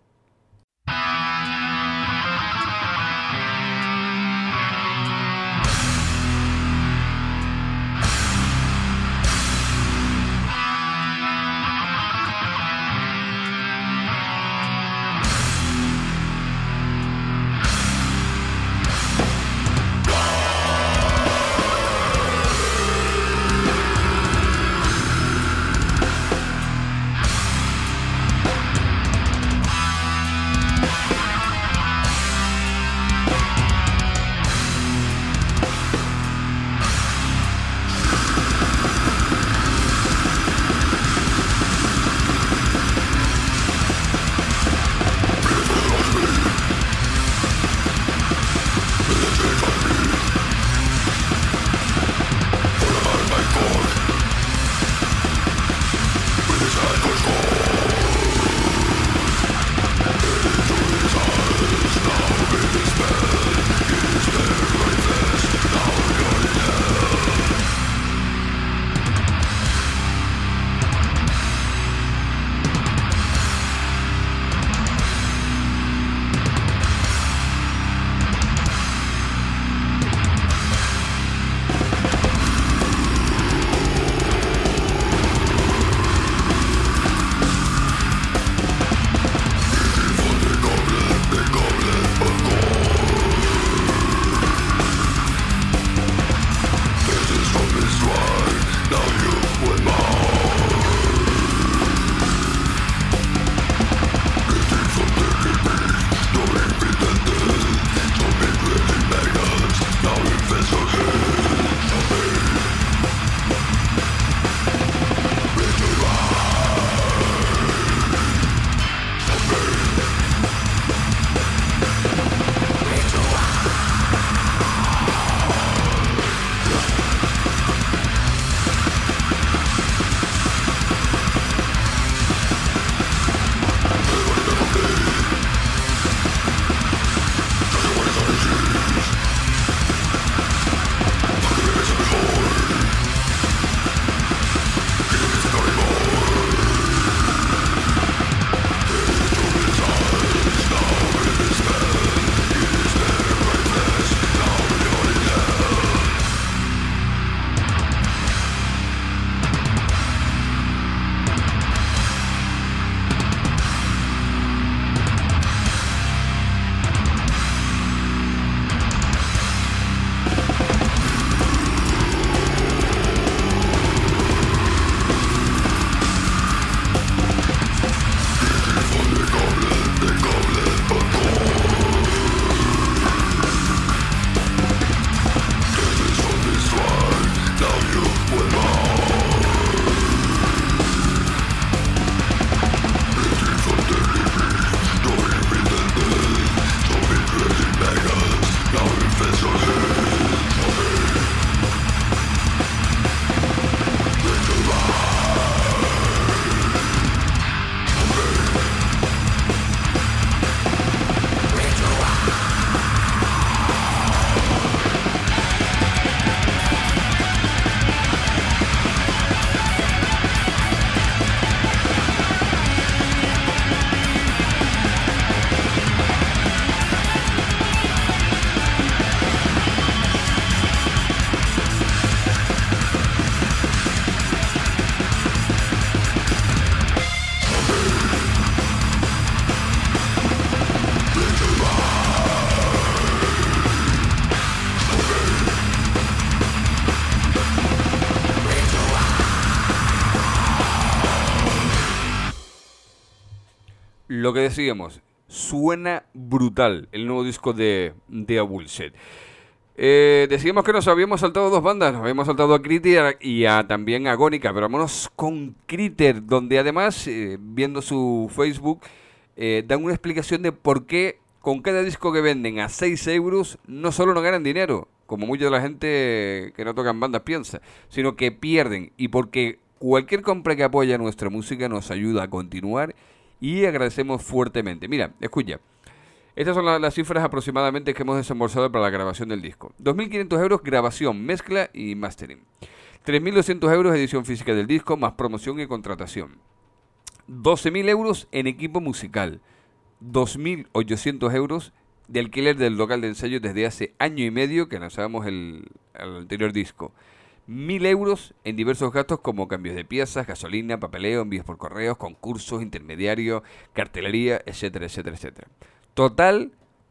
lo que decíamos, suena brutal el nuevo disco de A Bullshit. Decíamos que nos habíamos saltado dos bandas, nos habíamos saltado a Critter y también a Agónica, pero vámonos con Critter, donde además, viendo su Facebook, dan una explicación de por qué con cada disco que venden a 6 euros no solo no ganan dinero, como mucha de la gente que no tocan bandas piensa, sino que pierden, y porque cualquier compra que apoya nuestra música nos ayuda a continuar y agradecemos fuertemente. Mira, escucha, estas son las cifras aproximadamente que hemos desembolsado para la grabación del disco. 2.500 euros grabación, mezcla y mastering. 3.200 euros edición física del disco, más promoción y contratación. 12.000 euros en equipo musical. 2.800 euros de alquiler del local de ensayo desde hace año y medio que lanzábamos el anterior disco. 1.000 euros en diversos gastos como cambios de piezas, gasolina, papeleo, envíos por correos, concursos, intermediarios, cartelería, etcétera, etcétera, etcétera. Total,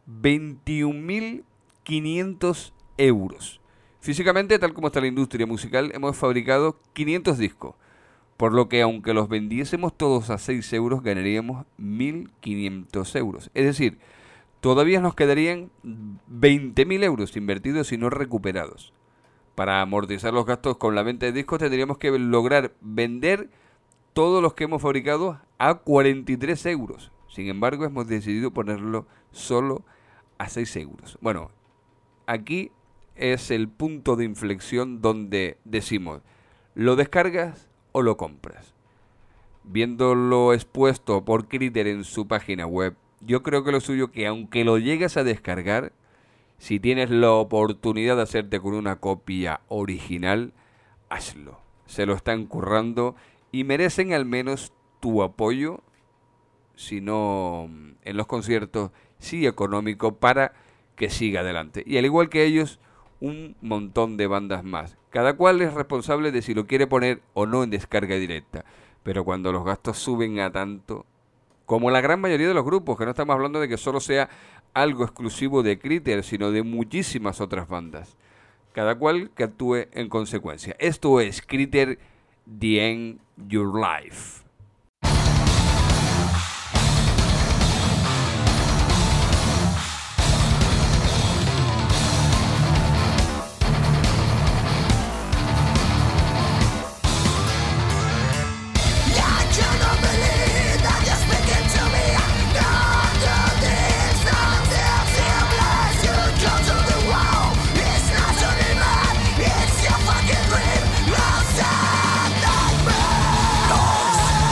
21.500 euros. Físicamente, tal como está la industria musical, hemos fabricado 500 discos. Por lo que aunque los vendiésemos todos a 6 euros, ganaríamos 1.500 euros. Es decir, todavía nos quedarían 20.000 euros invertidos y no recuperados. Para amortizar los gastos con la venta de discos tendríamos que lograr vender todos los que hemos fabricado a 43 euros. Sin embargo, hemos decidido ponerlo solo a 6 euros. Bueno, aquí es el punto de inflexión donde decimos, ¿lo descargas o lo compras? Viéndolo expuesto por Critter en su página web, yo creo que lo suyo que aunque lo llegues a descargar, si tienes la oportunidad de hacerte con una copia original, hazlo. Se lo están currando y merecen al menos tu apoyo, si no en los conciertos, sí económico, para que siga adelante. Y al igual que ellos, un montón de bandas más. Cada cual es responsable de si lo quiere poner o no en descarga directa. Pero cuando los gastos suben a tanto, como la gran mayoría de los grupos, que no estamos hablando de que solo sea algo exclusivo de Critter, sino de muchísimas otras bandas. Cada cual que actúe en consecuencia. Esto es Critter, The End Your Life. It's your fucking dream. Lost and nightmare.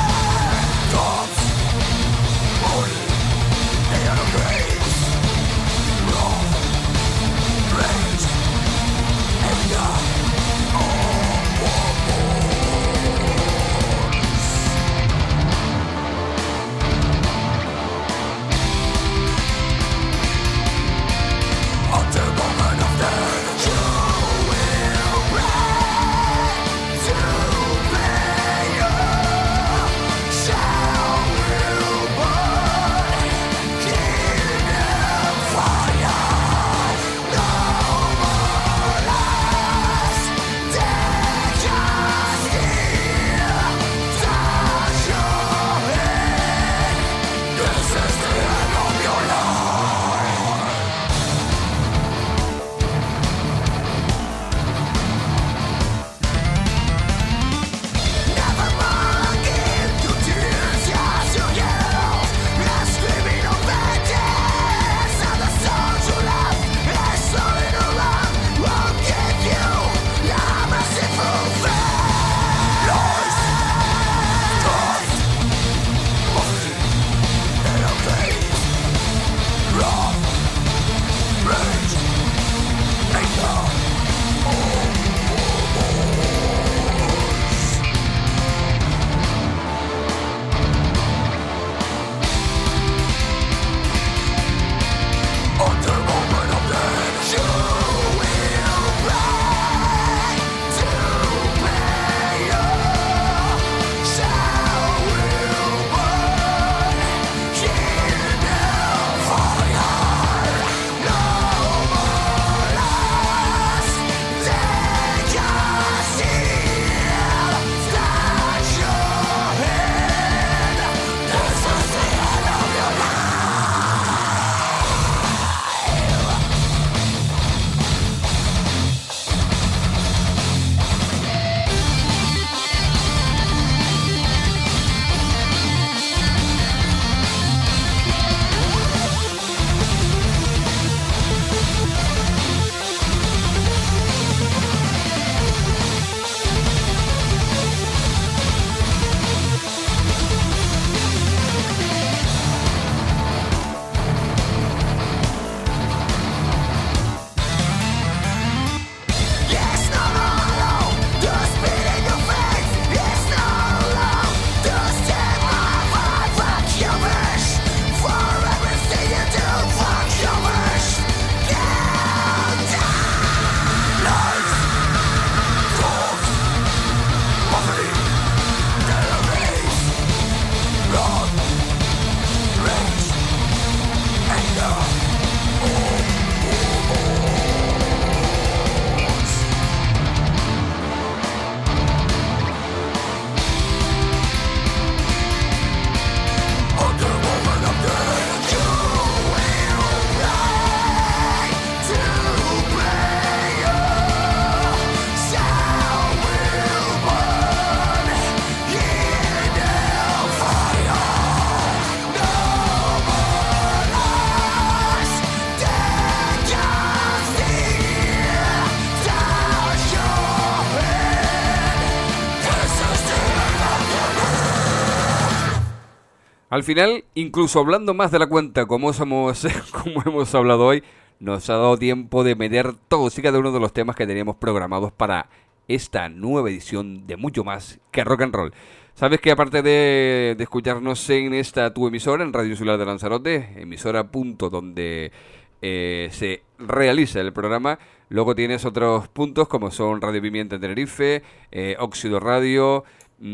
Al final, incluso hablando más de la cuenta, como hemos hablado hoy, nos ha dado tiempo de meter todos y cada uno de los temas que teníamos programados para esta nueva edición de Mucho Más que Rock and Roll. Sabes que aparte de escucharnos en esta tu emisora, en Radio Insular de Lanzarote, emisora punto donde se realiza el programa, luego tienes otros puntos como son Radio Pimienta en Tenerife, Óxido Radio,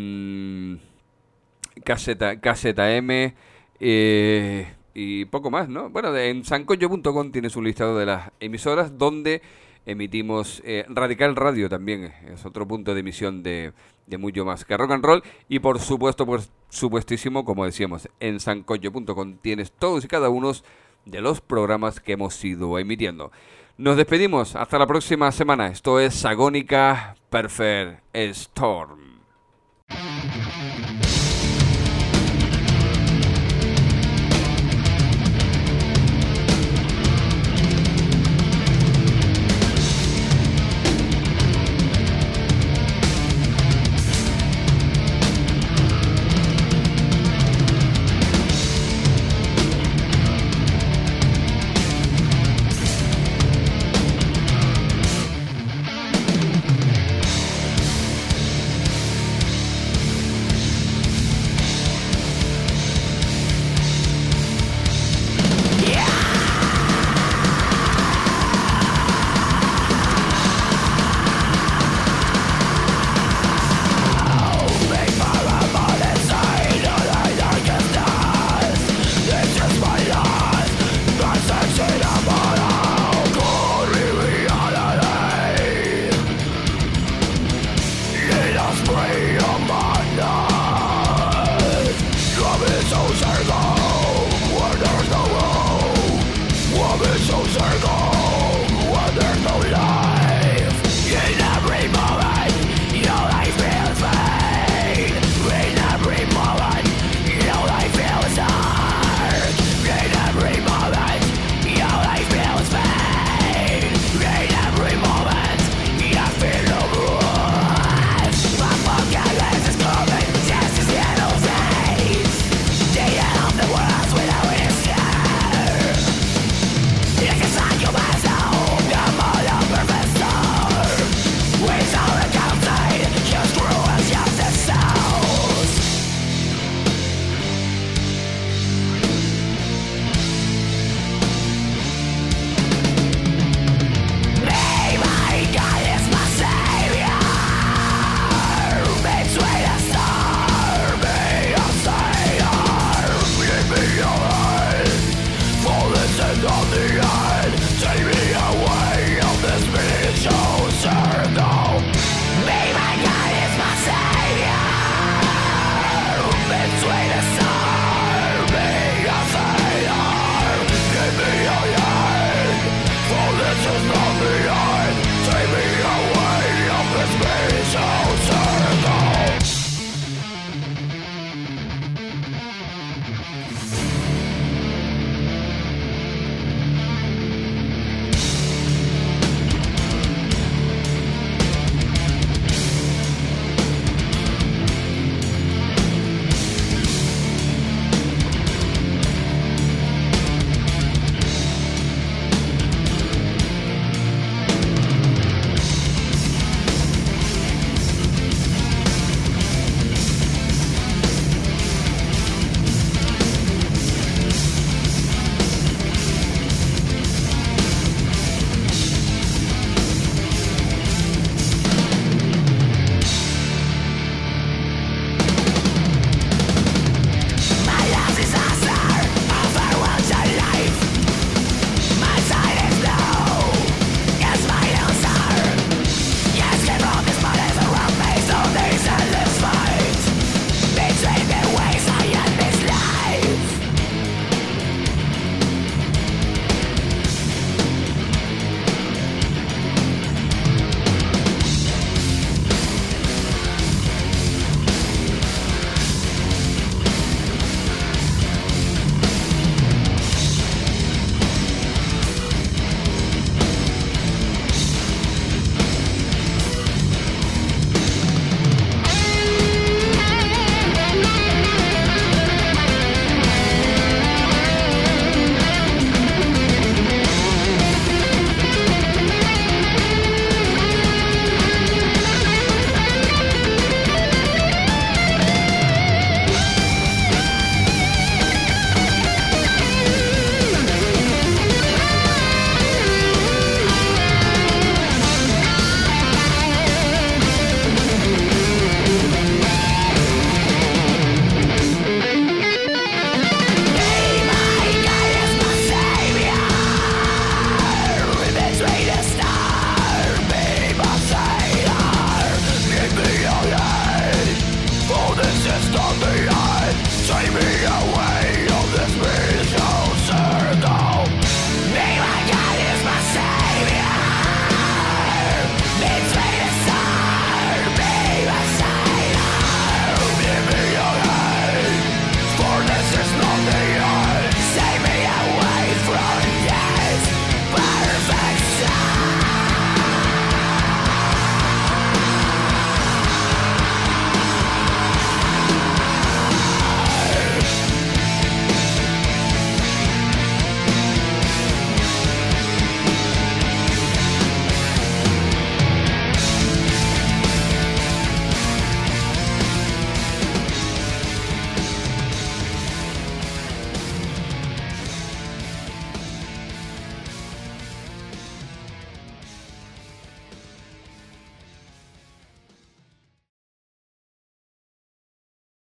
Caseta M y poco más, ¿no? Bueno, en sancocho.com tienes un listado de las emisoras donde emitimos. Radical Radio también es otro punto de emisión de Mucho Más que Rock and Roll. Y por supuesto, pues supuestísimo, como decíamos, en sancocho.com tienes todos y cada uno de los programas que hemos ido emitiendo. Nos despedimos, hasta la próxima semana. Esto es Agónica Perfect Storm.